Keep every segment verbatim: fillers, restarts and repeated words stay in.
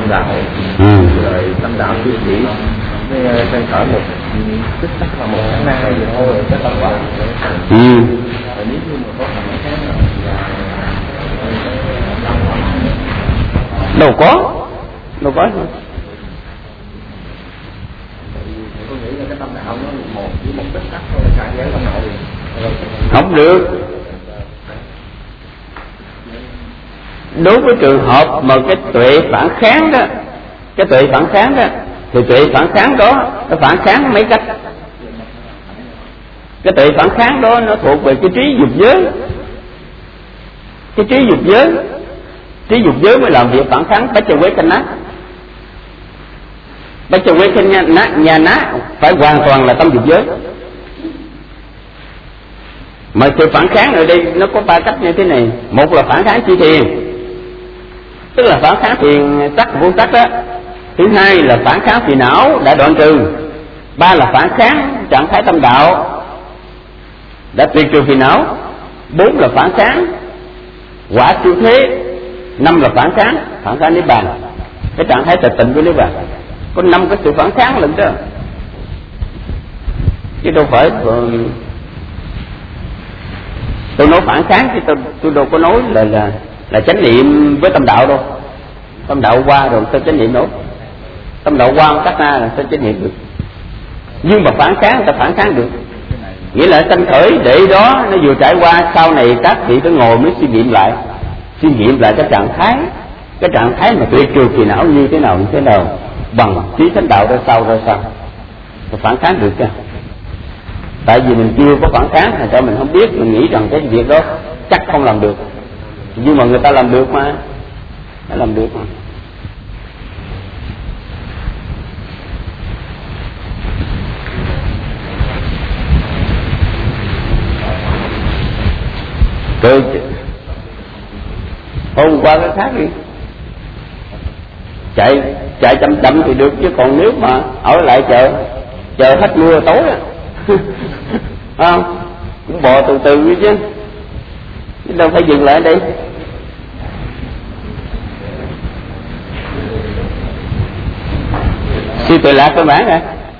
tâm đạo, ừ. Rồi tâm đạo chỉ chỉ trên cỡ một tích tắc là một tháng nay rồi thôi, cái tâm quả. Ừ. Rồi nếu như mà có thằng khác đâu có, đâu có. Tôi nghĩ là cái tâm đạo nó một chỉ một tích tắc thôi là khai giới tâm đạo liền. Không được. Đối với trường hợp mà cái tuệ phản kháng đó, cái tuệ phản kháng đó, thì tuệ phản kháng đó nó phản kháng mấy cách. Cái tuệ phản kháng đó nó thuộc về cái trí dục giới. Cái trí dục giới, trí dục giới mới làm việc phản kháng bách châu quế canh nát. Bách châu quế canh nát nhà nát phải hoàn toàn là tâm dục giới. Mà sự phản kháng ở đây nó có ba cách như thế này. Một là phản kháng chi thiền, tức là phản kháng thiền sắc vô sắc đó. Thứ hai là phản kháng phiền não đã đoạn trừ. Ba là phản kháng trạng thái tâm đạo đã tuyệt trừ phiền não. Bốn là phản kháng quả siêu thế. Năm là phản kháng phản kháng niết bàn, cái trạng thái tịch tịnh của niết bàn. Có năm cái sự phản kháng lận đó, chứ đâu phải tôi nói phản kháng chứ tôi, tôi đâu có nói là là là chánh niệm với tâm đạo đâu. Tâm đạo qua rồi sao chánh niệm nổi? Tâm đạo qua cắt ra là sao chánh niệm được? Nhưng mà phản kháng ta phản kháng được, nghĩa là sanh khởi để đó nó vừa trải qua, sau này các vị phải ngồi mới suy nghiệm lại, suy nghiệm lại cái trạng thái, cái trạng thái mà tuyệt trừ phiền não như thế nào như thế nào, bằng trí thánh đạo ra sao ra sao, ta phản kháng được chưa? Tại vì mình chưa có phản kháng thành ra mình không biết, mình nghĩ rằng cái việc đó chắc không làm được, nhưng mà người ta làm được mà, ta làm được mà. Rồi hôm qua cái khác đi, chạy chạy chậm chậm thì được, chứ còn nếu mà ở lại chờ chờ hết mưa tối á không cũng bò từ từ đi chứ, chứ đâu phải dừng lại đây. Sư Tuệ Lạc các bạn à,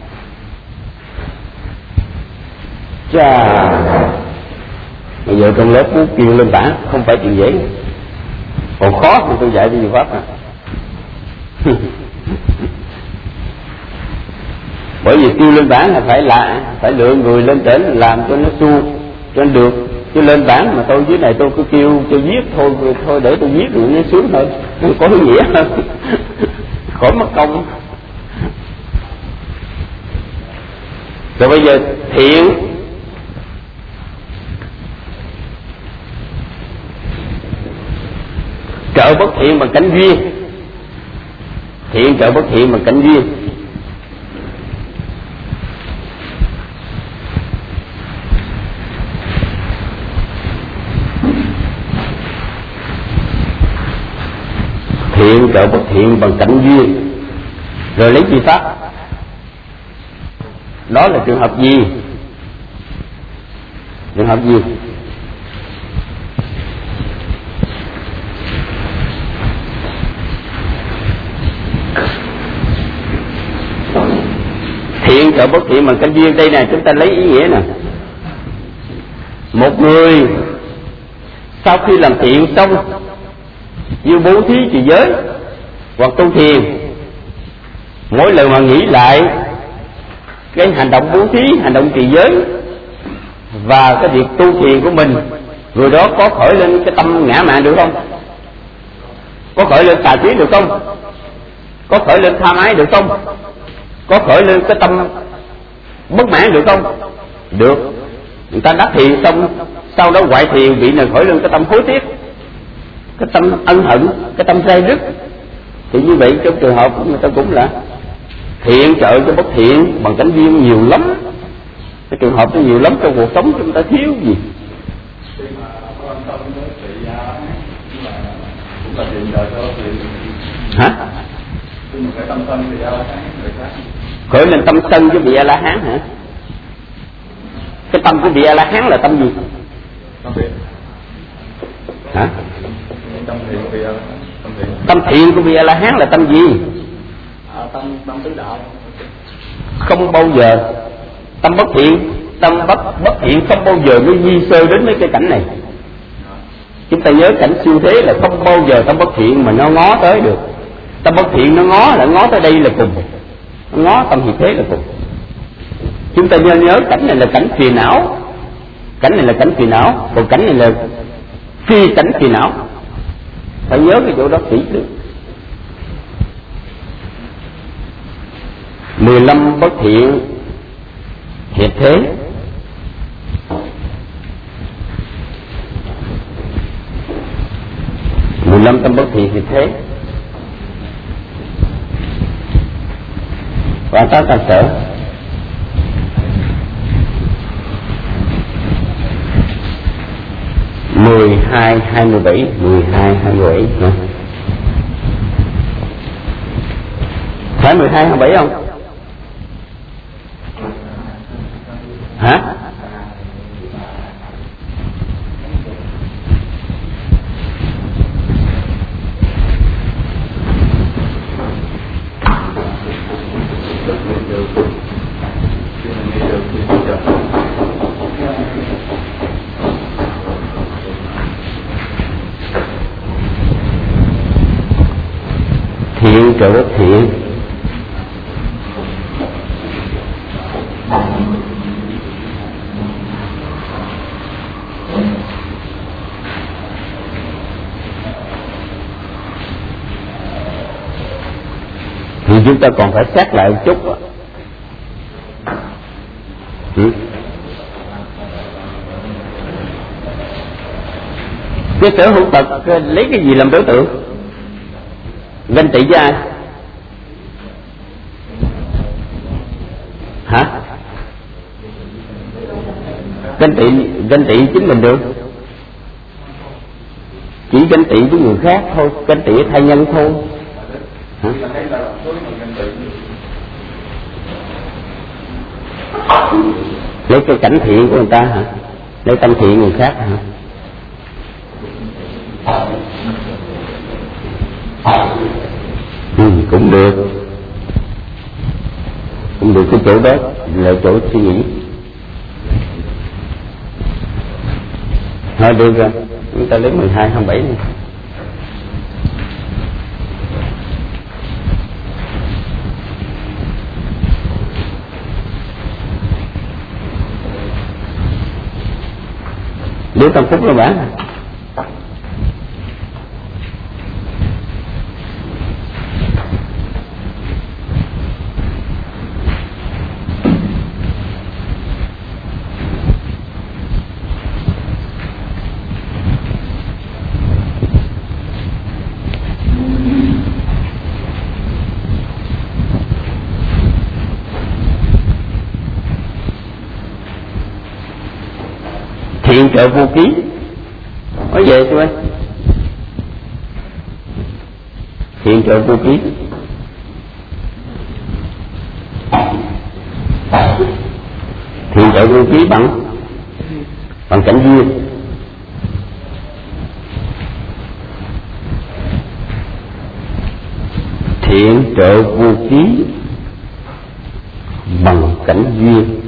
chà bây giờ trong lớp muốn kêu lên bảng không phải chuyện dễ, còn khó thì tôi dạy đi nhiều pháp à. Bởi vì kêu lên bảng là phải là phải lựa người lên trển làm cho nó su cho nó được, chứ lên bảng mà tôi dưới này tôi cứ kêu cho viết thôi thôi để tôi viết rồi nó xuống thôi, nó có ý nghĩa hơn. Khỏi mất công. Rồi bây giờ thiện trợ bất thiện bằng cảnh duyên, thiện trợ bất thiện bằng cảnh duyên. Thiện trợ bất thiện bằng cảnh duyên, rồi lấy chi pháp? Đó là trường hợp gì? Trường hợp gì? Thiện trợ bất thiện bằng cảnh duyên đây nè, chúng ta lấy ý nghĩa nè. Một người sau khi làm thiện xong như bố thí trì giới hoặc tu thiền, mỗi lần mà nghĩ lại cái hành động bố thí, hành động trì giới và cái việc tu thiền của mình, người đó có khởi lên cái tâm ngã mạn được không? Có khởi lên tà trí được không? Có khởi lên tham ái được không? Có khởi lên cái tâm bất mãn được không? Được. Người ta đắc thiền xong, sau đó ngoại thiền vị này khởi lên cái tâm hối tiếc, cái tâm ân hận, cái tâm rai rứt. Thì như vậy trong trường hợp của người ta cũng là thiện trợ cho bất thiện bằng cảnh duyên nhiều lắm. Cái trường hợp nó nhiều lắm, trong cuộc sống chúng ta thiếu gì. Hả? Khởi lên tâm sân với vị A La Hán hả? Cái tâm của vị A La Hán là tâm gì? Hả? Tâm thiện của vị A La Hán là tâm gì? À, tâm tâm tứ đạo. Không bao giờ tâm bất thiện, tâm bất bất thiện không bao giờ mới di sơ đến mấy cái cảnh này. Chúng ta nhớ cảnh siêu thế là không bao giờ tâm bất thiện mà nó ngó tới được. Tâm bất thiện nó ngó là ngó tới đây là cùng, nó ngó tâm hiện thế là cùng. Chúng ta nhớ nhớ cảnh này là cảnh phiền não, cảnh này là cảnh phiền não, còn cảnh này là phi cảnh phiền não. Phải nhớ cái chỗ đó kỹ được. Mười lăm bất thiện hiệp thế. Mười lăm tâm bất thiện hiệp thế. Và ta ta sở. Mười hai hai mươi bảy, mười hai hai mươi bảy nữa. Phải mười hai hai mươi bảy không? Hả? Thiện trợ bất thiện. Thì chúng ta còn phải xét lại một chút. Ừ. Cái sở hữu tật lấy cái gì làm đối tượng? Ganh tị với ai? Hả? Ganh tị, ganh tị chính mình được. Chỉ ganh tị với người khác thôi, ganh tị với thai nhân thôi. Hả? Lấy cái cảnh thiện của người ta hả? Lấy tâm thiện người khác hả? Ừ, cũng được, cũng được. Cái chỗ đó là chỗ suy nghĩ. Thôi được rồi, chúng ta lấy mười hai hai mươi bảy này. Đưa tâm phúc rồi bạn. Thiện trợ vô ký. Nói về chú ơi. Thiện trợ vô ký. Thiện trợ vô ký bằng bằng cảnh duyên. Thiện trợ vô ký bằng cảnh duyên.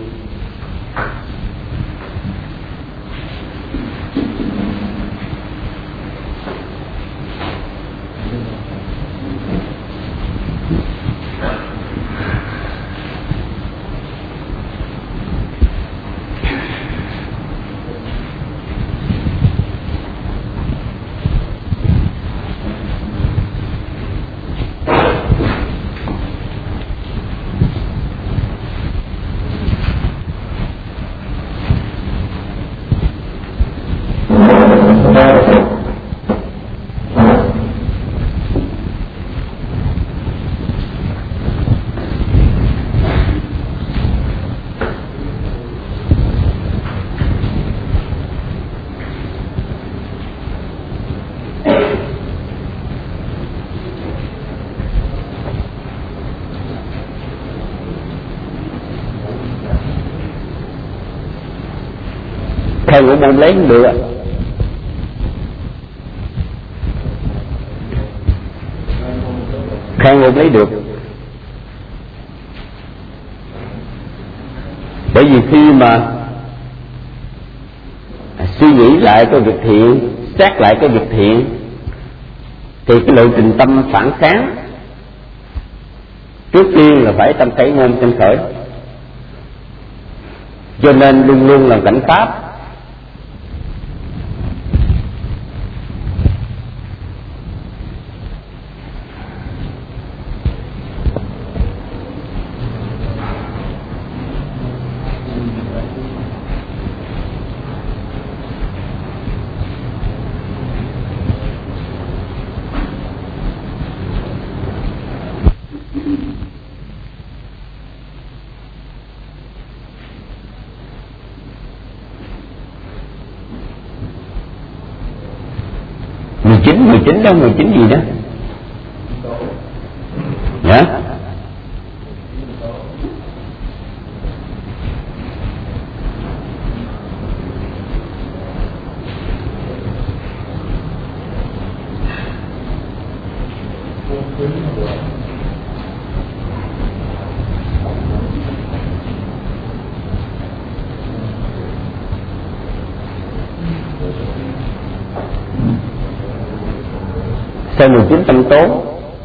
Theo ngũ môn lấy cũng được ạ. khai ngôn lấy được. Bởi vì khi mà suy nghĩ lại cái việc thiện, xét lại cái việc thiện, thì cái lộ trình tâm phản kháng trước tiên là phải tâm khởi ngôn sinh khởi. Cho nên luôn luôn là cảnh pháp. mười chín, mười chín đâu, mười chín gì đó? Dạ? Sau mười chín tâm tố.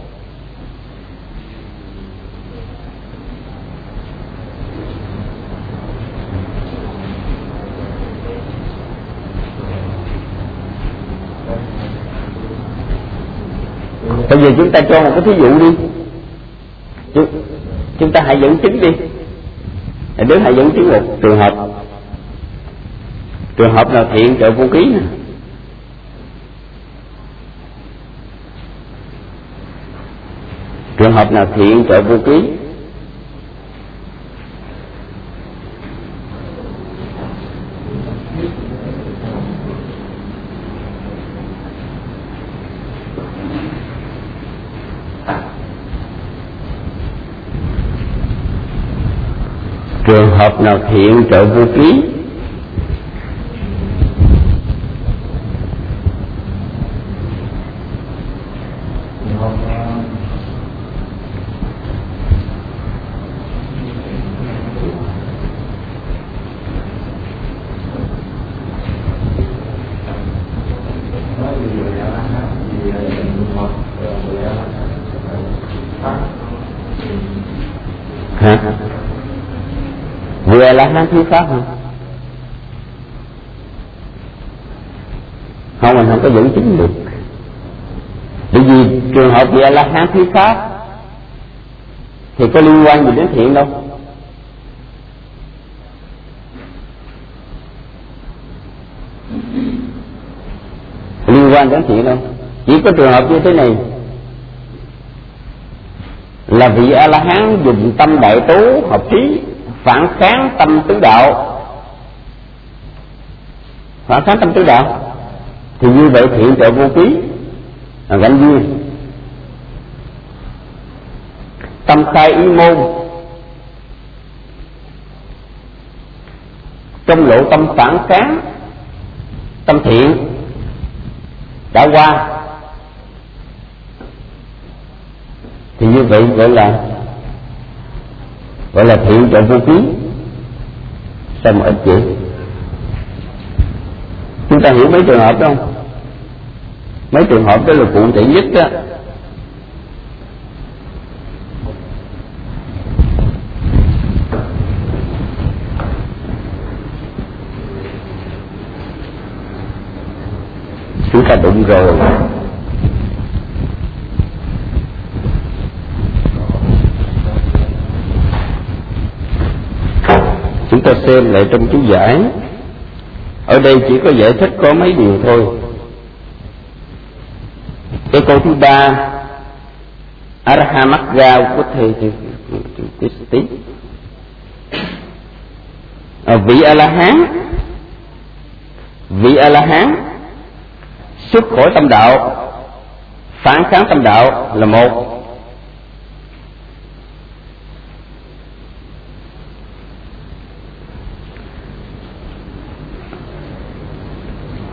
Bây giờ chúng ta cho một cái thí dụ đi. Chúng, chúng ta hãy dẫn chứng đi. Đứa hãy dẫn chứng một trường hợp. Trường hợp nào thiện trợ vô ký nè. Trường hợp nào thiện trợ vô ký? Trường hợp nào thiện trợ vô ký? Hả? Vừa là hán thuyết pháp không? Không, mình không có dẫn chứng được. Bởi vì trường hợp vừa là hán thuyết pháp thì có liên quan gì đến thiện đâu. Liên quan đến thiện đâu. Chỉ có trường hợp như thế này là vị A La Hán dùng tâm đại tố hợp trí phản kháng tâm tứ đạo, phản kháng tâm tứ đạo, thì như vậy thiện trợ vô ký là gánh duyên. Tâm khai ý môn, trong lộ tâm phản kháng tâm thiện đã qua, thì như vậy gọi là gọi là thiện trợ vô ký. Sao mà ít vậy? Chúng ta hiểu mấy trường hợp đó không? Mấy trường hợp đó là cụ thể nhất đó. Chúng ta đụng rồi. Chúng ta xem lại trong chú giải. Ở đây chỉ có giải thích có mấy điều thôi. Cái câu thứ ba, Arahamagga của thầy tí. À, vị A La Hán, vị A La Hán xuất khỏi tâm đạo, phản kháng tâm đạo là một.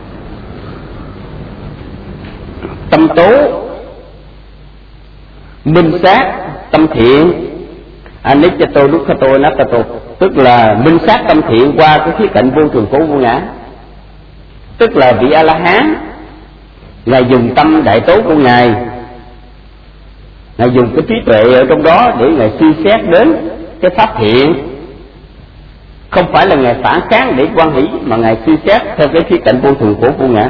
Tâm tố minh sát tâm thiện, aniccato dukkhato anattato, tức là minh sát tâm thiện qua cái khía cạnh vô thường khổ vô ngã. Tức là vị A La Hán, ngài dùng tâm đại tố của ngài, ngài dùng cái trí tuệ ở trong đó để ngài suy xét đến cái pháp thiện, không phải là ngài phản kháng để quan hỷ, mà ngài suy xét theo cái khía cạnh vô thường khổ vô ngã.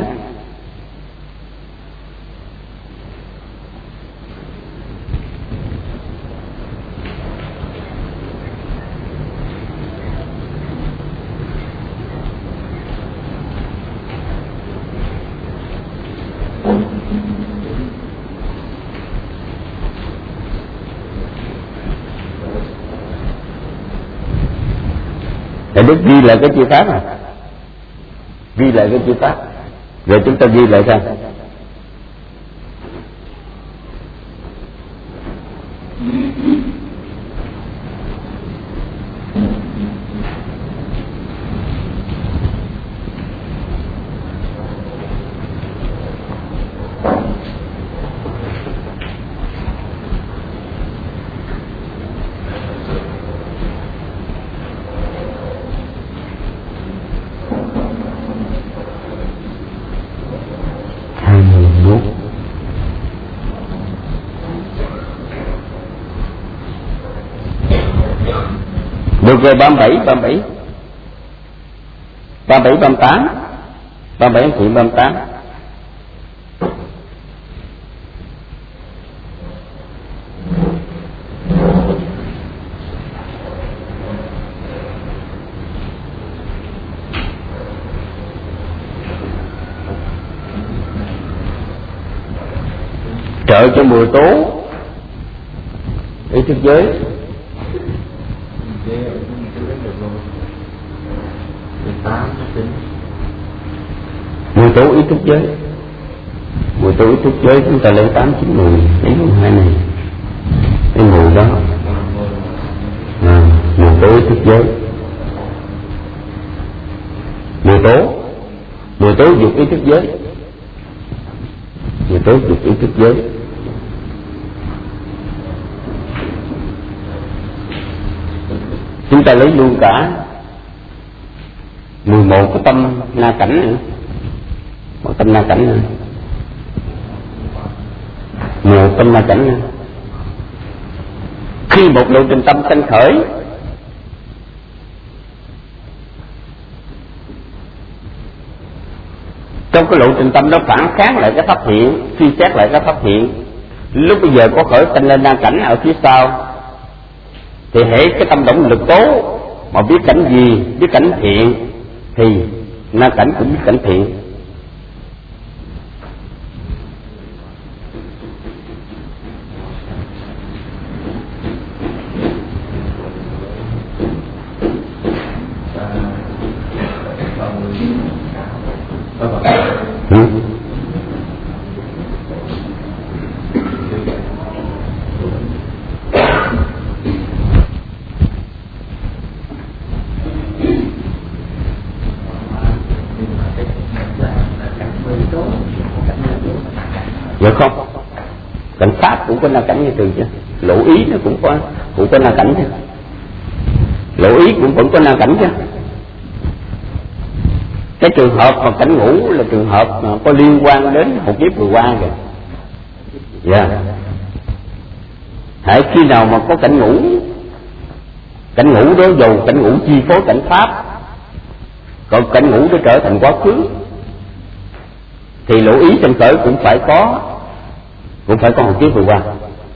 Để Đức ghi lại cái chữ pháp này, ghi lại cái chữ pháp, rồi chúng ta ghi lại sao? Được rồi, ba mươi bảy, ba mươi bảy, ba mươi bảy, ba mươi tám, ba mươi bảy chuyện ba mươi tám. Trợ cho mười tố ý thức giới. Mười tố ý thức giới, mười tố ý thức giới chúng ta lấy tám chín mười, lấy luôn hai này, cái mười đó, à, mười tố ý thức giới, mười tố, mười tố dục ý thức giới, mười tố dục ý thức giới. Chúng ta lấy luôn cả mười một cái tâm na cảnh nữa, một tâm na cảnh nữa, một tâm na cảnh nữa. Khi một lộ trình tâm sanh khởi, trong cái lộ trình tâm đó phản kháng lại cái pháp thiện, suy xét lại cái pháp thiện, lúc bây giờ có khởi sanh lên na cảnh ở phía sau, thì hễ cái tâm động lực tố mà biết cảnh gì, biết cảnh thiện, thì na cảnh cũng biết cảnh thiện. Ừ. Dạ không, cảnh pháp cũng có na cảnh như thường chứ, lộ ý nó cũng có cũng có na cảnh chứ, lộ ý cũng vẫn có na cảnh chứ. Cái trường hợp mà cảnh ngủ là trường hợp mà có liên quan đến một kiếp vừa qua rồi. Dạ. Hãy khi nào mà có cảnh ngủ, cảnh ngủ đó dầu cảnh ngủ chi phối cảnh pháp, còn cảnh ngủ nó trở thành quá khứ, thì lộ ý sanh khởi cũng phải có, cũng phải có một kiếp vừa qua.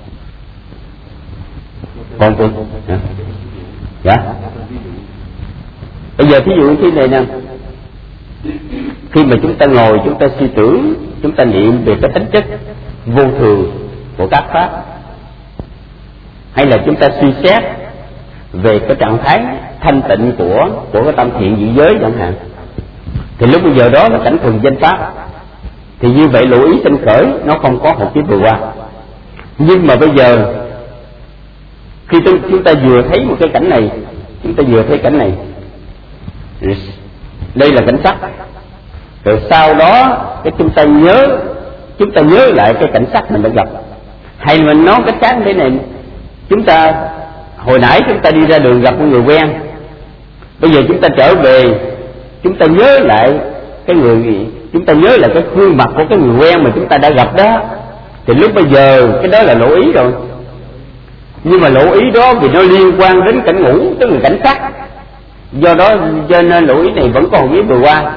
Còn tôi, dạ. Dạ. Bây giờ thí dụ như thế này nè, khi mà chúng ta ngồi chúng ta suy tưởng, chúng ta niệm về cái tính chất vô thường của các pháp, hay là chúng ta suy xét về cái trạng thái thanh tịnh của của cái tâm thiện dị giới chẳng hạn, thì lúc bây giờ đó là cảnh thường danh pháp, thì như vậy lộ ý sanh khởi nó không có một kiếp vừa qua. Nhưng mà bây giờ khi chúng ta vừa thấy một cái cảnh này, chúng ta vừa thấy cảnh này, đây là cảnh sắc, rồi sau đó cái chúng ta nhớ chúng ta nhớ lại cái cảnh sắc mình đã gặp, Hay mình nói cách khác thế này, chúng ta hồi nãy chúng ta đi ra đường gặp một người quen, bây giờ chúng ta trở về, chúng ta nhớ lại cái người, chúng ta nhớ lại cái khuôn mặt của cái người quen mà chúng ta đã gặp đó, thì lúc bây giờ cái đó là lộ ý rồi. Nhưng mà lộ ý đó thì nó liên quan đến cảnh ngũ, tức là cảnh sắc, do đó cho nên lộ ý này vẫn còn với vừa qua,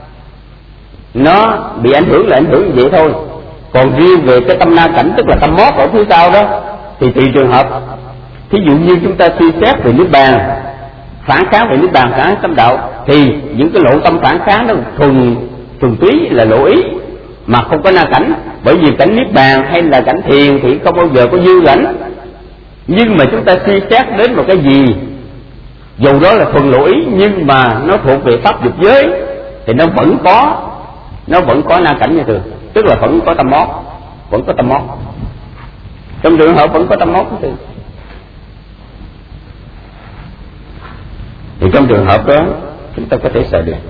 nó bị ảnh hưởng là ảnh hưởng như vậy thôi. Còn riêng về cái tâm na cảnh, tức là tâm mót ở phía sau đó, thì tùy trường hợp. Thí dụ như chúng ta suy xét về niết bàn, phản kháng về niết bàn, phản kháng tâm đạo, thì những cái lộ tâm phản kháng đó thuần thuần túy là lộ ý mà không có na cảnh. Bởi vì cảnh niết bàn hay là cảnh thiền thì không bao giờ có dư cảnh. Nhưng mà chúng ta suy xét đến một cái gì, dù đó là thuần lộ ý nhưng mà nó thuộc về pháp dục giới, thì nó vẫn có nó vẫn có na cảnh như thường, tức là vẫn có tâm mót, vẫn có tâm mót. Trong trường hợp vẫn có tâm mót như thường. Thì trong trường hợp đó chúng ta có thể xài được.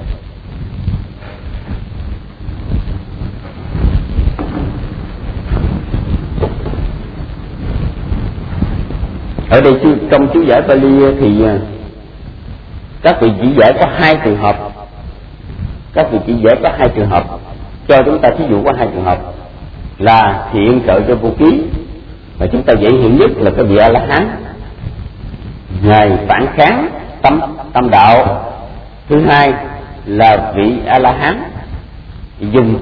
Ở đây trong chú giải Pali thì các vị chỉ giải có hai trường hợp, các vị chỉ giải có hai trường hợp, cho chúng ta thí dụ có hai trường hợp là thiện trợ cho vô ký, và chúng ta dễ hiểu nhất là cái vị A La Hán, ngài phản kháng tâm tâm đạo. Thứ hai là vị A La Hán dùng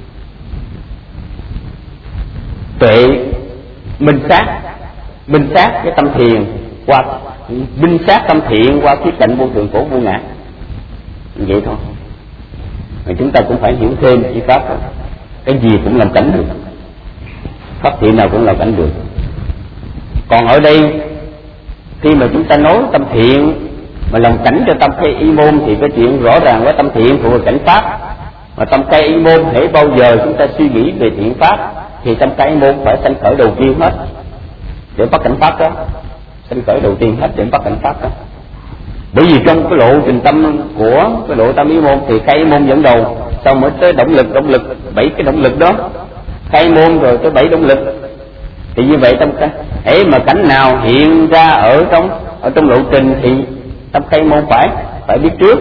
tuệ minh sát minh sát cái tâm thiền qua minh sát tâm thiện qua khía cạnh vô thường khổ vô ngã, vậy thôi. Mà chúng ta cũng phải hiểu thêm chi pháp đó. Cái gì cũng làm cảnh được, pháp thiện nào cũng làm cảnh được. Còn ở đây khi mà chúng ta nói tâm thiện mà làm cảnh cho tâm khai y môn, thì cái chuyện rõ ràng với tâm thiện thuộc về cảnh pháp. Mà tâm khai y môn hễ bao giờ chúng ta suy nghĩ về thiện pháp thì tâm khai y môn phải sanh khởi đầu tiên hết để bắt cảnh pháp đó, sanh khởi đầu tiên hết để bắt cảnh pháp đó. Bởi vì trong cái lộ trình tâm của cái lộ tâm y môn thì khai y môn dẫn đầu, sau mới tới động lực, động lực bảy cái động lực đó, khai y môn rồi tới bảy động lực. Thì như vậy tâm khai hễ mà cảnh nào hiện ra ở trong ở trong lộ trình thì tâm khai môn phải phải biết trước.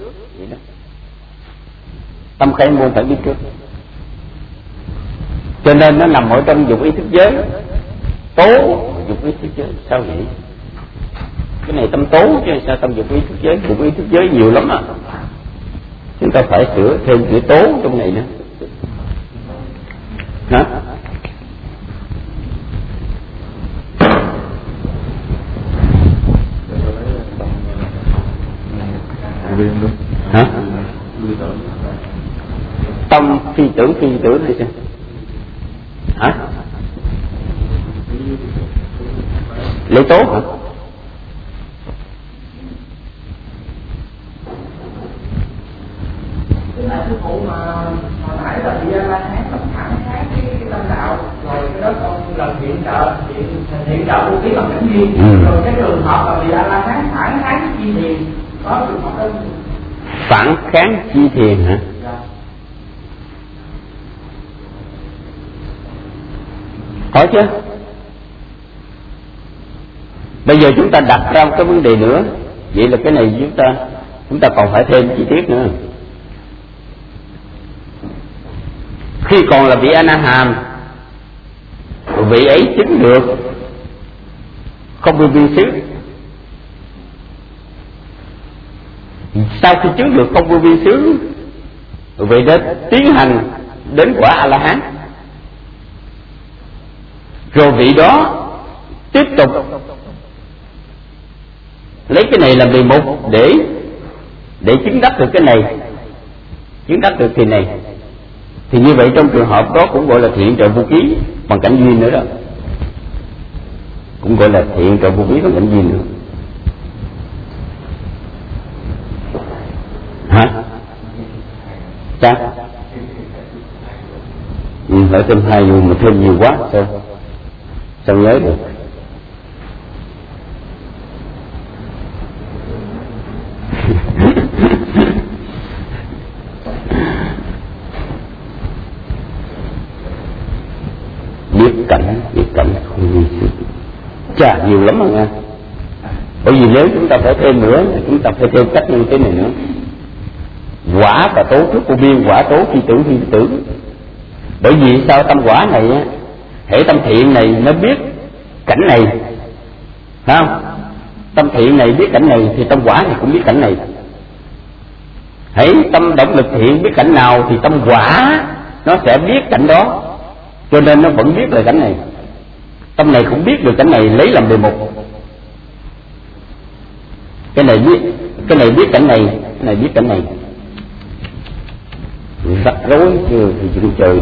Tâm khai môn phải biết trước, cho nên nó nằm ở trong dục ý thức giới. Tố dục ý thức giới sao vậy? Cái này tâm tố chứ sao tâm dục ý thức giới? Dục ý thức giới nhiều lắm à, chúng ta phải sửa thêm chữ tố trong này nữa. Hả? Hả? Tâm phi tưởng phi tưởng hay sao? Hả? Lấy tố hả? Sư phụ mà hồi nãy là bị A La Hán tập phản kháng cái tâm đạo, rồi cái đó con làm thiện trợ, thiện thiện trợ vô ký bằng cảnh duyên, ừ. Rồi cái trường hợp mà bị A La Hán phản kháng chi thiền, có trường hợp đó. Phản kháng chi thiền hả? Dạ. Có chứ. Bây giờ chúng ta đặt ra một cái vấn đề nữa, vậy là cái này chúng ta chúng ta còn phải thêm chi tiết nữa. Khi còn là vị A Na Hàm, vị ấy chứng được không vô vi xứ. Sau khi chứng được không vô vi xứ, vị đã tiến hành đến quả A La Hán. Rồi vị đó tiếp tục lấy cái này làm đề mục để để chứng đắc được cái này, chứng đắc được thì này. Thì như vậy trong trường hợp đó cũng gọi là thiện trợ vô ký bằng cảnh duyên nữa đó, cũng gọi là thiện trợ vô ký bằng cảnh duyên nữa. Hả? Sao? Ừ, phải thêm hai dù mà thêm nhiều quá sao sao nhớ được. Biết cảnh, biết cảnh Chà, nhiều lắm mà nghe. Bởi vì nếu chúng ta phải thêm nữa, chúng ta phải thêm cách như thế này nữa. Quả và tố trước vô biên, quả tố khi tưởng khi tưởng. Bởi vì sao? Tâm quả này á, hệ tâm thiện này nó biết cảnh này, phải không? Tâm thiện này biết cảnh này thì tâm quả này cũng biết cảnh này. Hãy tâm động lực thiện biết cảnh nào thì tâm quả nó sẽ biết cảnh đó, cho nên nó vẫn biết là cảnh này. Tâm này cũng biết được cảnh này, lấy làm đề mục. Cái này biết, cái này biết cảnh này, cái này biết cảnh này. Rắc rối chưa thì chúng chơi.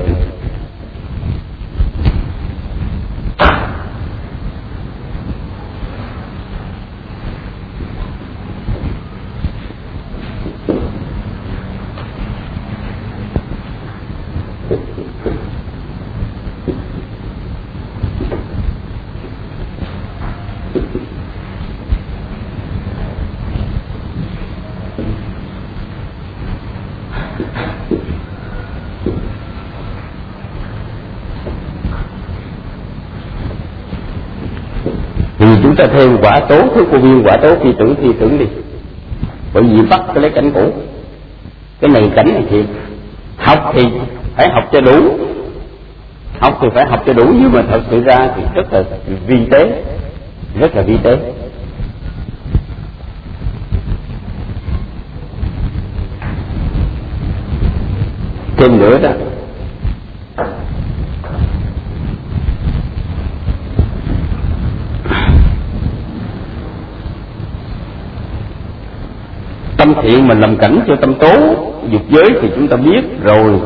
Chúng ta thêm quả tố thứ vô biên, quả tố khi tưởng khi tưởng đi. Bởi vì bắt cái lấy cảnh cũ, cái này cảnh này thiệt. Học thì phải học cho đủ, học thì phải học cho đủ, nhưng mà thật sự ra thì rất là vi tế, rất là vi tế. Thêm nữa đó, tâm thiện mình làm cảnh cho tâm tố dục giới thì chúng ta biết rồi.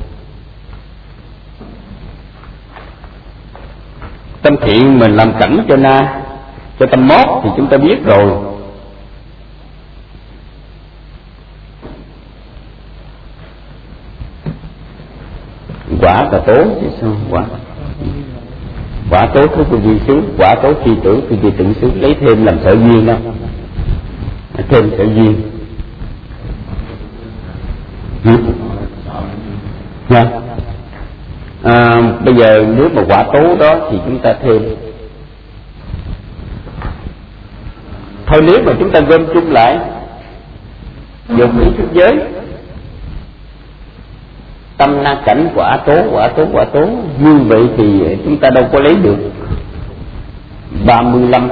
Tâm thiện mình làm cảnh cho na cho tâm mót thì chúng ta biết rồi. Quả và tố thì sao? Quả quả tố thứ vô vi xứ, quả tố khi tưởng khi vi tưởng xứ, lấy thêm làm sở duyên đó, thêm sở duyên. Nha. À, bây giờ nếu mà quả tố đó thì chúng ta thêm. Thôi nếu mà chúng ta gom chung lại dùng ý thức giới, tâm na cảnh quả tố quả tố quả tố, như vậy thì chúng ta đâu có lấy được ba mươi lăm.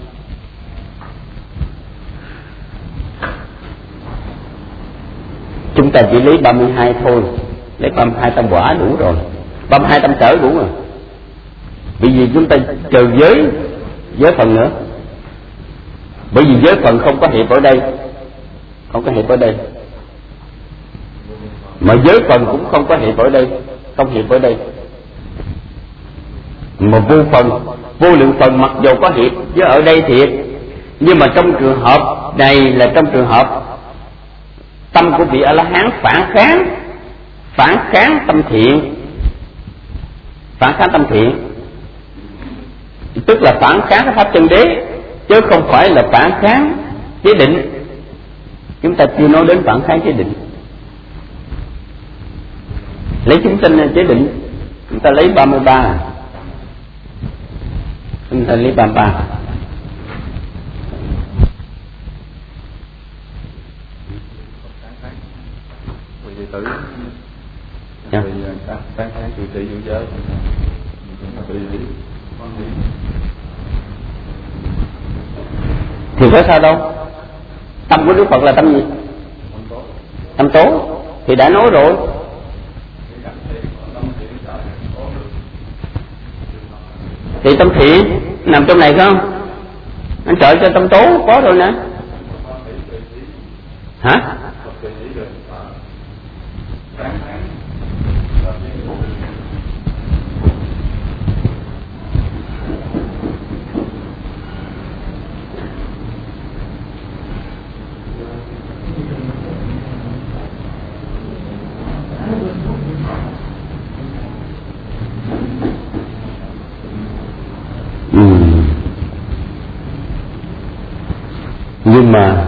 Chúng ta chỉ lấy ba mươi hai thôi, lấy ba mươi hai tâm quả đủ rồi, ba mươi hai tâm sở đủ rồi. Bởi vì chúng ta trừ giới giới phần nữa, bởi vì giới phần không có hiệp ở đây, không có hiệp ở đây, mà giới phần cũng không có hiệp ở đây, không hiệp ở đây. Mà vô phần, vô lượng phần mặc dù có hiệp với ở đây thiệt, nhưng mà trong trường hợp này là trong trường hợp tâm của vị A-la-hán phản kháng, phản kháng tâm thiện, phản kháng tâm thiện, tức là phản kháng cái pháp chân đế, chứ không phải là phản kháng chế định. Chúng ta chưa nói đến phản kháng chế định. Lấy chúng sinh là chế định, chúng ta lấy ba mươi ba, chúng ta lấy ba mươi ba. Tử dạ. Vì các các cái tùy trị vũ giới tùy lý quan lý thì có sao đâu. Tâm của Đức Phật là tâm gì? Tâm tố. Thì đã nói rồi. Thì tâm thiện nằm trong này không? Anh trợ cho tâm tố có rồi nè. Hả? Nhưng mà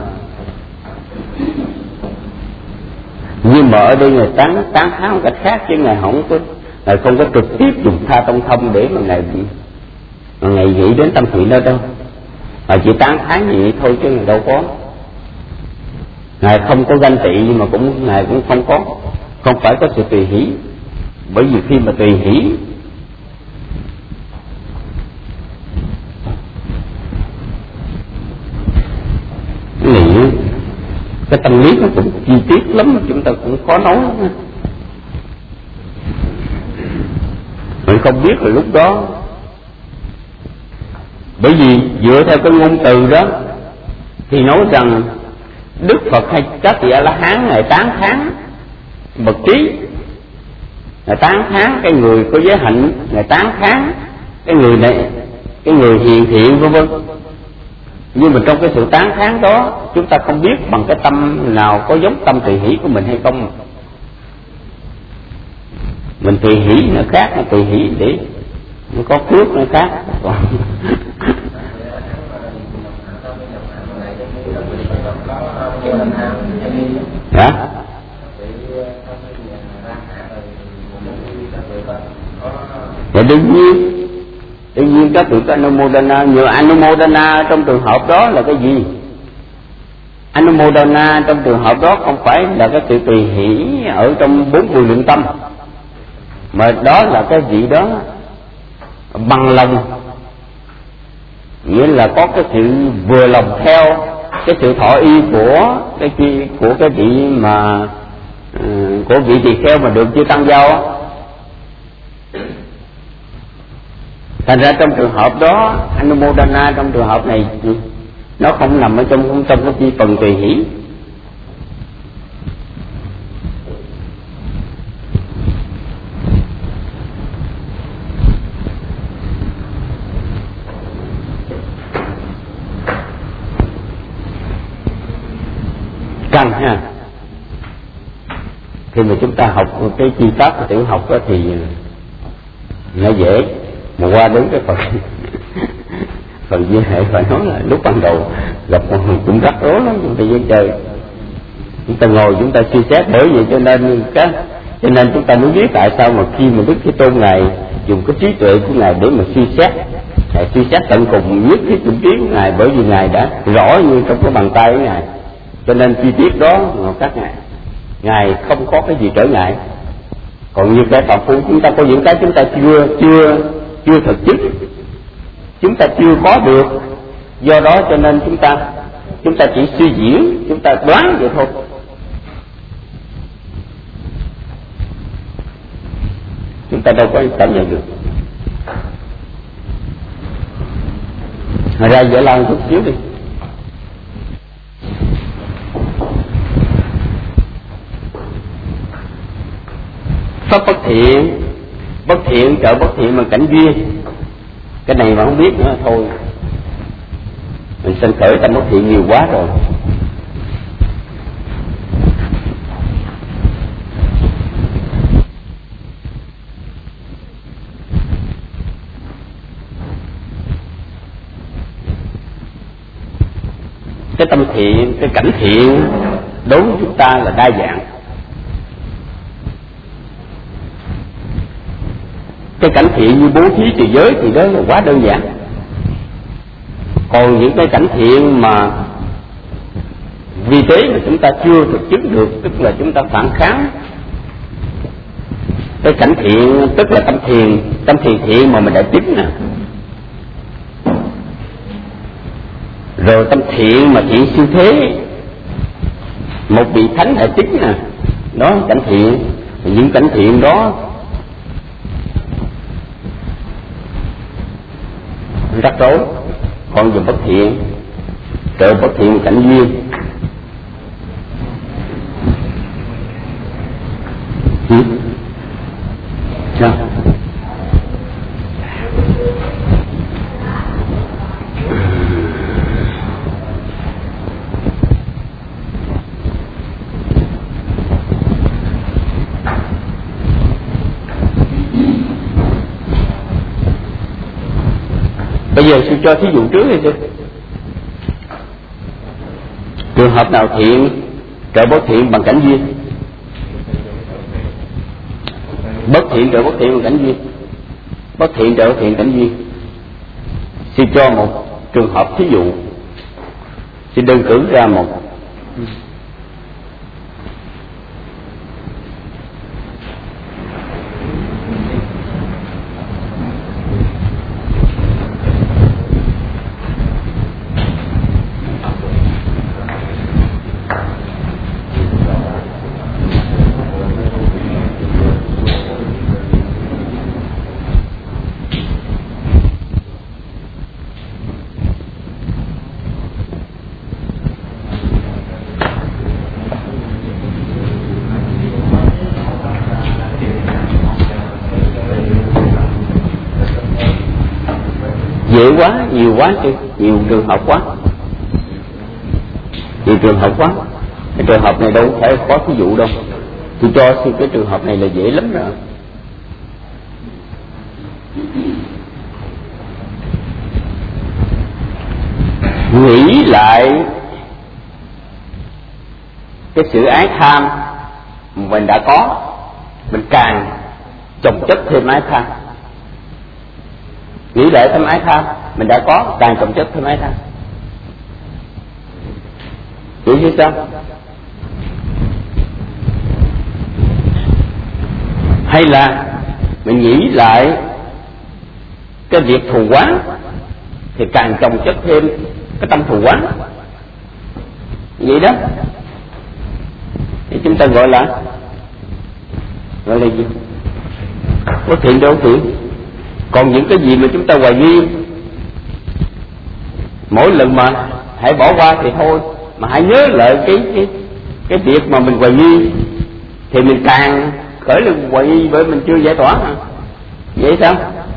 nhưng mà ở đây ngài tán tán thán một cách khác, chứ ngài không có ngài không có trực tiếp dùng tha tông thông để mà ngài Ngài nghĩ đến tâm thiện đó đâu, mà chỉ tán thán vậy thôi chứ Ngài đâu có. Ngài không có ganh tị, nhưng mà cũng Ngài cũng không có, không phải có sự tùy hỷ. Bởi vì khi mà tùy hỷ, cái này cái tâm lý nó cũng chi tiết lắm, chúng ta cũng khó nói lắm. Mình không biết là lúc đó, bởi vì dựa theo cái ngôn từ đó thì nói rằng Đức Phật hay các vị A La Hán Ngài tán thán bậc trí, Ngài tán thán cái người có giới hạnh, Ngài tán thán cái người này, cái người hiền thiện vân vân. Nhưng mà trong cái sự tán thán đó, chúng ta không biết bằng cái tâm nào có giống tâm tùy hỷ của mình hay không. Mình tùy hỷ nó khác, nó tùy hỷ để nó có phước nó khác. Hả? Dạ đương nhiên, đương nhiên các vị có Anumodana, nhiều Anumodana trong trường hợp đó là cái gì? Anumodana trong trường hợp đó không phải là cái sự tùy hỷ ở trong bốn vô lượng tâm, mà đó là cái gì đó bằng lòng, nghĩa là có cái sự vừa lòng theo cái sự thọ y của cái chi của cái vị mà của vị tỳ kheo mà được chư tăng giao. Thành ra trong trường hợp đó, Anumodana trong trường hợp này nó không nằm ở trong trong cái chi phần tùy hỷ. Cần ha, khi mà chúng ta học cái chi pháp của tiểu học đó thì nó dễ, mà qua đến cái phần phần dư hệ phải nói là lúc ban đầu gặp cũng rắc rối lắm. Chúng ta với chơi, chúng ta ngồi chúng ta suy xét, bởi vậy cho nên cái cho nên chúng ta mới biết tại sao mà khi mà Đức Thế Tôn Ngài dùng cái trí tuệ của Ngài để mà suy xét, Ngài suy xét tận cùng nhất cái chủng kiến của Ngài, bởi vì Ngài đã rõ như trong cái bàn tay của Ngài, cho nên chi tiết đó các ngài ngài không có cái gì trở ngại. Còn như cái phạm phu chúng ta có những cái chúng ta chưa chưa chưa thực chứng, chúng ta chưa có được, do đó cho nên chúng ta chúng ta chỉ suy diễn, chúng ta đoán vậy thôi. Chúng ta đâu có cảm nhận được. Rồi ra Giải Lao chút xíu đi. Pháp bất thiện, bất thiện trợ bất thiện bằng cảnh duyên. Cái này mà không biết nữa thôi, mình sanh khởi tâm bất thiện nhiều quá rồi. Cái tâm thiện, cái cảnh thiện đối với chúng ta là đa dạng. Cái cảnh thiện như bố thí trì giới thì đó là quá đơn giản. Còn những cái cảnh thiện mà vì thế mà chúng ta chưa thực chứng được, tức là chúng ta phản kháng. Cái cảnh thiện tức là tâm thiền, tâm thiền thiện mà mình đã chứng nè. Rồi tâm thiện mà thiện siêu thế, một vị thánh đã chứng nè, đó cảnh thiện. Những cảnh thiện đó rắc rối. Còn về bất thiện, trợ bất thiện cảnh duyên. Ừ? Sao? Bây giờ sư cho thí dụ trước đi sư. Trường hợp nào thiện trợ bất thiện bằng cảnh duyên? Bất thiện trợ bất thiện bằng cảnh duyên. Bất thiện trợ bất thiện cảnh duyên. Xin cho một trường hợp thí dụ, xin đơn cử ra một dễ quá, nhiều quá chứ, nhiều trường hợp quá, nhiều trường hợp quá. Cái trường hợp này đâu phải có ví dụ đâu. Tôi cho xin cái trường hợp này là dễ lắm rồi. Nghĩ lại cái sự ái tham mình đã có, mình càng chồng chất thêm ái tham. Nghĩ lại thêm ái tham mình đã có, càng chồng chất thêm ái tham. Hiểu chứ sao? Hay là mình nghĩ lại cái việc thù oán thì càng chồng chất thêm cái tâm thù oán. Vậy đó thì chúng ta gọi là gọi là gì? Có thiện đâu thiện. Còn những cái gì mà chúng ta hoài nghi, mỗi lần mà hãy bỏ qua thì thôi, mà hãy nhớ lại cái cái cái việc mà mình hoài nghi thì mình càng khởi lên hoài nghi, bởi mình chưa giải tỏa mà. Vậy sao?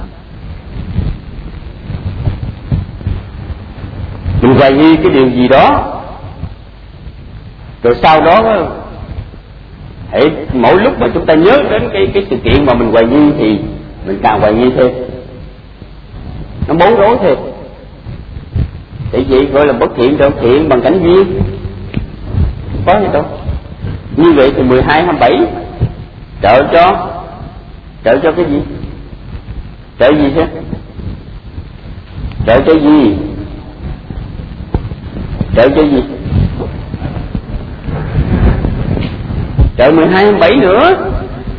Mình hoài nghi cái điều gì đó, rồi sau đó hãy mỗi lúc mà chúng ta nhớ đến cái cái sự kiện mà mình hoài nghi thì mình càng hoài nghi thêm, nó bối rối thêm. Thì vậy gọi là bất thiện đâu, thiện bằng cảnh duyên có gì đâu. Như vậy thì mười hai hai mươi bảy trợ cho trợ cho cái gì? Trợ gì chứ? Trợ cho gì? Trợ cho gì? Trợ mười hai hai mươi bảy nữa.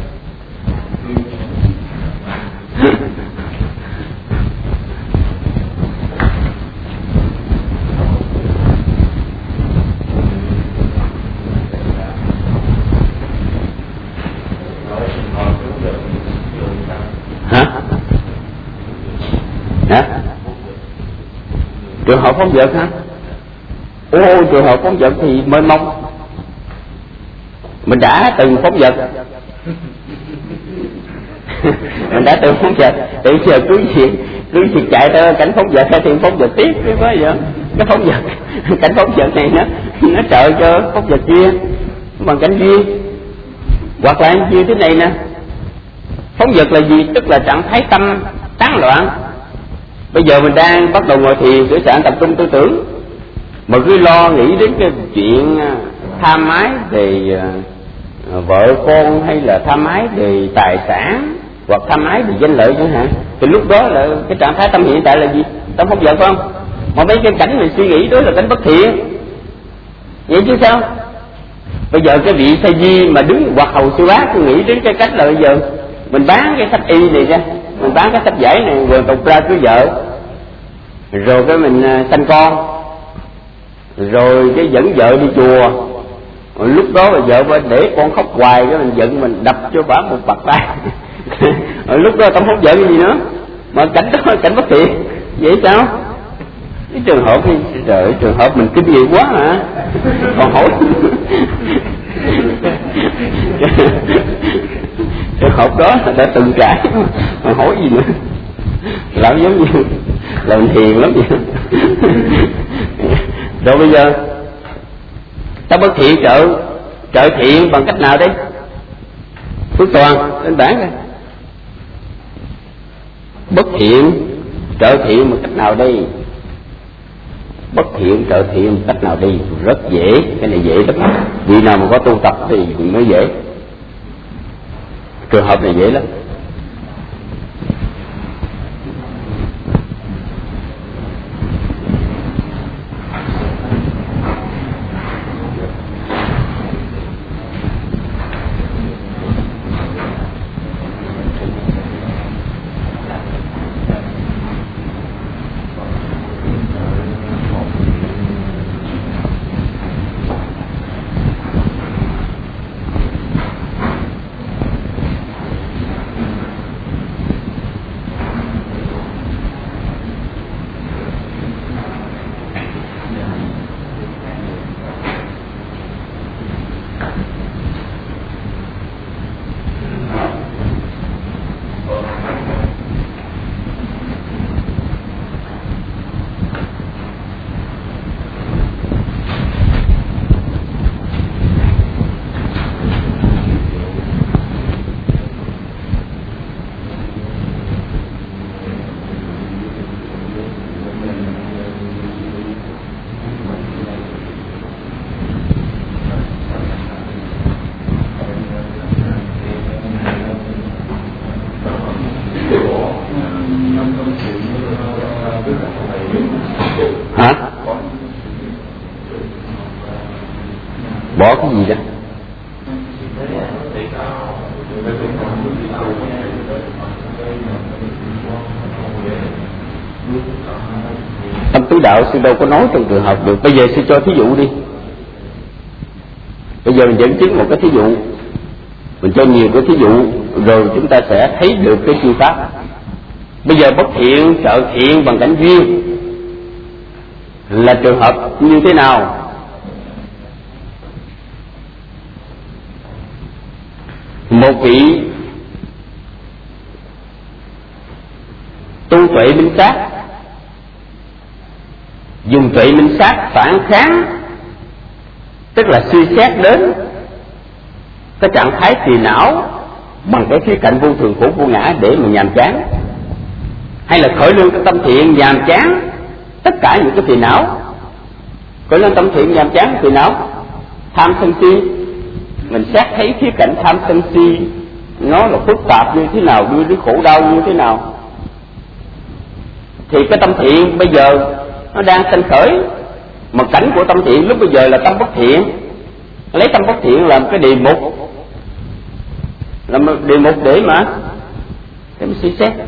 Hả? Hả? Trường hợp phóng dật hả? Ô, trường hợp phóng dật thì mênh mông. Mình đã từng phóng dật mình đã từng phóng dật, thì giờ cứ việc cứ việc chạy tới cảnh phóng dật thì phóng dật tiếp cái quá vậy. Cái phóng dật cảnh phóng dật này nó nó trợ cho phóng dật kia bằng cảnh duyên. Hoặc là như thế này nè, phóng dật là gì? Tức là trạng thái tâm tán loạn. Bây giờ mình đang bắt đầu ngồi thiền để sẵn tập trung tư tưởng, mà cứ lo nghĩ đến cái chuyện tham ái về vợ con, hay là tham ái về tài sản, hoặc tham ái về danh lợi chẳng hạn, thì lúc đó là cái trạng thái tâm hiện tại là gì? Tâm phóng dật phải không? Mà mấy cái cảnh mình suy nghĩ đó là cảnh bất thiện. Vậy chứ sao? Bây giờ cái vị sa di mà đứng hoặc hầu sư bá cứ nghĩ đến cái cách là bây giờ mình bán cái sách y này ra, mình bán cái sách giải này, rồi tục ra cưới vợ, rồi cái mình sanh con, rồi cái dẫn vợ đi chùa, rồi lúc đó là vợ phải để con khóc hoài, cái mình giận mình đập cho bả một bạt tay. Rồi lúc đó tâm không giận gì nữa, mà cảnh đó cảnh bất thiện. Vậy sao? Cái trường hợp thì trời, trường hợp mình kinh nghiệm quá hả? Còn hỏi trường hợp đó đã từng trải, mà hỏi gì nữa? Làm giống như làm thiền lắm vậy. Rồi bây giờ ta bất thiện trợ trợ thiện bằng cách nào đây? Phước Toàn lên bảng này. Bất thiện trợ thiện bằng cách nào đây? Bất thiện trợ thiện bằng cách nào đi? Rất dễ, cái này dễ lắm. Vì nào mà có tu tập thì mới dễ. Trường hợp này dễ lắm. Hả? Bỏ cái gì đó? Tâm tứ đạo sư đâu có nói trong trường hợp được. Bây giờ sư cho thí dụ đi. Bây giờ mình dẫn chứng một cái thí dụ, mình cho nhiều cái thí dụ rồi chúng ta sẽ thấy được cái phương pháp. Bây giờ bất thiện trợ thiện bằng cảnh duyên là trường hợp như thế nào? Một vị tu tuệ minh sát dùng tuệ minh sát phản kháng, tức là suy xét đến cái trạng thái phiền não bằng cái khía cạnh vô thường khổ vô ngã để mà nhàm chán, hay là khởi lên cái tâm thiện nhàm chán tất cả những cái phiền não, khởi lên tâm thiện nhàm chán phiền não tham sân si. Mình xét thấy khía cạnh tham sân si nó là phức tạp như thế nào, đưa đến khổ đau như thế nào, thì cái tâm thiện bây giờ nó đang sanh khởi, mà cảnh của tâm thiện lúc bây giờ là tâm bất thiện. Lấy tâm bất thiện làm cái đề mục, làm đề mục để mà để mà suy xét.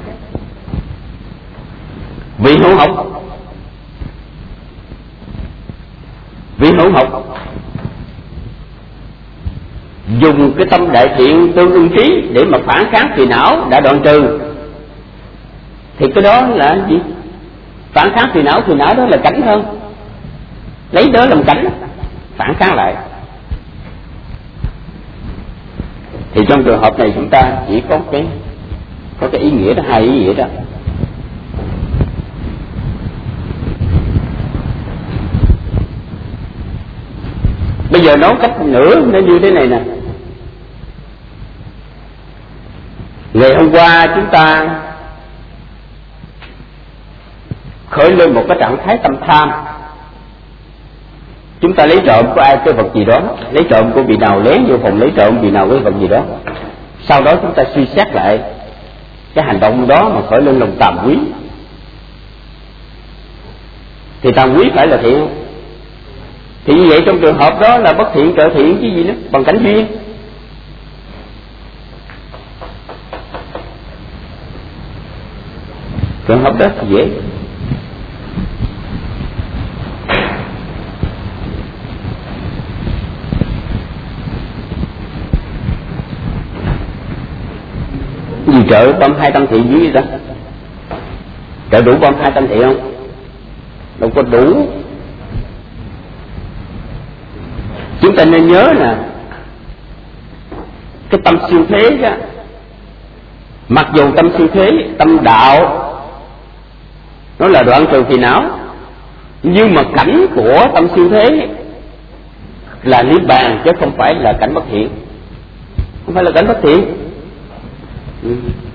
Vị hữu học, vị hữu học dùng cái tâm đại thiện tương ưng trí để mà phản kháng phiền não đã đoạn trừ, thì cái đó là gì? Phản kháng phiền não, phiền não đó là cảnh hơn, lấy đó làm cảnh phản kháng lại. Thì trong trường hợp này chúng ta chỉ có cái có cái ý nghĩa đó, hai ý nghĩa đó. Bây giờ nói cách nữa nó như thế này nè. Ngày hôm qua chúng ta khởi lên một cái trạng thái tâm tham, chúng ta lấy trộm của ai cái vật gì đó, lấy trộm của vị nào lén vô phòng lấy trộm vị nào cái vật gì đó. Sau đó chúng ta suy xét lại cái hành động đó mà khởi lên lòng tàm quý, thì tàm quý phải là thiện. Thì như vậy trong trường hợp đó là bất thiện trợ thiện chứ gì nữa, bằng cảnh duyên. Trường hợp đó thì dễ. Gì trợ băm hai tâm thiện dưới đó? Trợ đủ băm hai tâm thiện không? Đâu có đủ. Chúng ta nên nhớ là cái tâm siêu thế đó, mặc dù tâm siêu thế, tâm đạo nó là đoạn trừ phiền não, nhưng mà cảnh của tâm siêu thế là niết bàn chứ không phải là cảnh bất thiện, không phải là cảnh bất thiện. Ừ.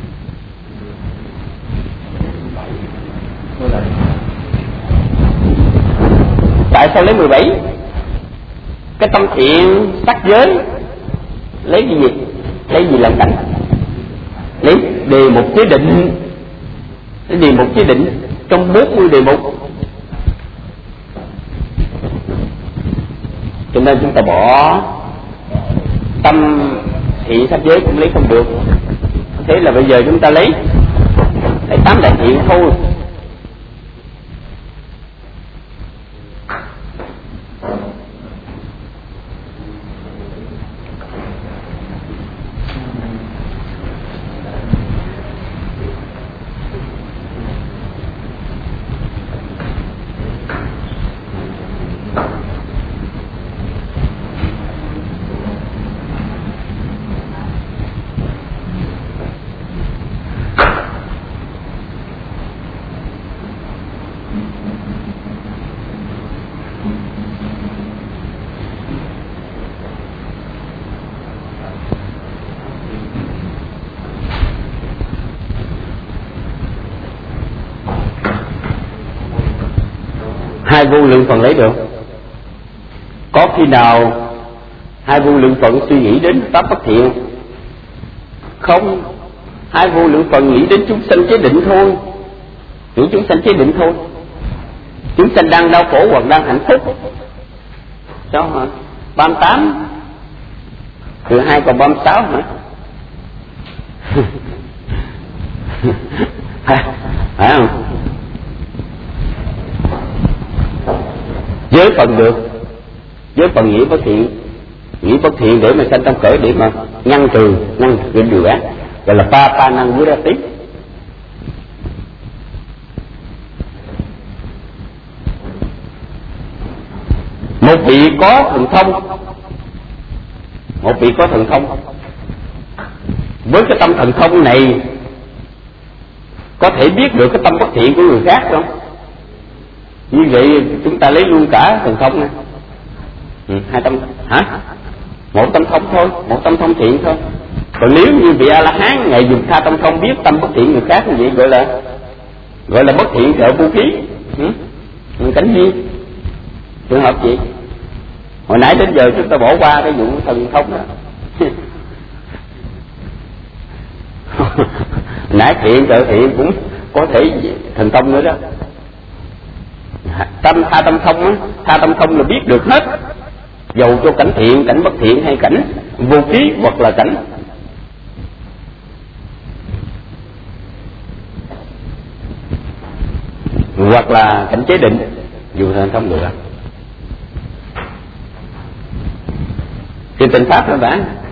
Tại sao lấy mười bảy? Cái tâm thiện sắc giới lấy cái gì? Lấy gì làm cảnh? Lấy đề mục chế định, lấy đề mục chế định trong bốn mươi đề mục. Cho nên chúng ta bỏ tâm thiện sắc giới cũng lấy không được. Thế là bây giờ chúng ta lấy lấy tám đại thiện thôi. Hai vô lượng phần lấy được. Có khi nào hai vô lượng phần suy nghĩ đến pháp bất thiện? Không. Hai vô lượng phần nghĩ đến chúng sanh chế định thôi, những chúng sanh chế định thôi. chúng sanh đang đau khổ hoặc đang hạnh phúc. Sao hả? ba mươi tám từ hai còn ba mươi sáu hả? Phải không? Với phần được, với phần nghĩ bất thiện, nghĩ bất thiện để mà sanh tâm khởi, để mà ngăn trừ, ngăn trừ điều ác, gọi là pa pa năng với ra tiếp. Một vị có thần thông, một vị có thần thông, với cái tâm thần thông này có thể biết được cái tâm bất thiện của người khác không? Như vậy chúng ta lấy luôn cả thần thông này. Ừ, hai tâm hả? Một tâm thông thôi, một tâm thông thiện thôi. Còn nếu như vị A La Hán ngày dùng tha tâm thông biết tâm bất thiện người khác như vậy gọi là gọi là bất thiện trợ vô ký. Ừ? Cảnh gì? Trường hợp gì? Hồi nãy đến giờ chúng ta bỏ qua cái vụ thần thông đó. Nãy thiện trợ thiện cũng có thể thần thông nữa đó. Tâm tha tâm thông á, tha tâm thông là biết được hết, dầu cho cảnh thiện, cảnh bất thiện hay cảnh vô ký hoặc là cảnh hoặc là cảnh chế định, dù thần thông được. Thì tình pháp đó bạn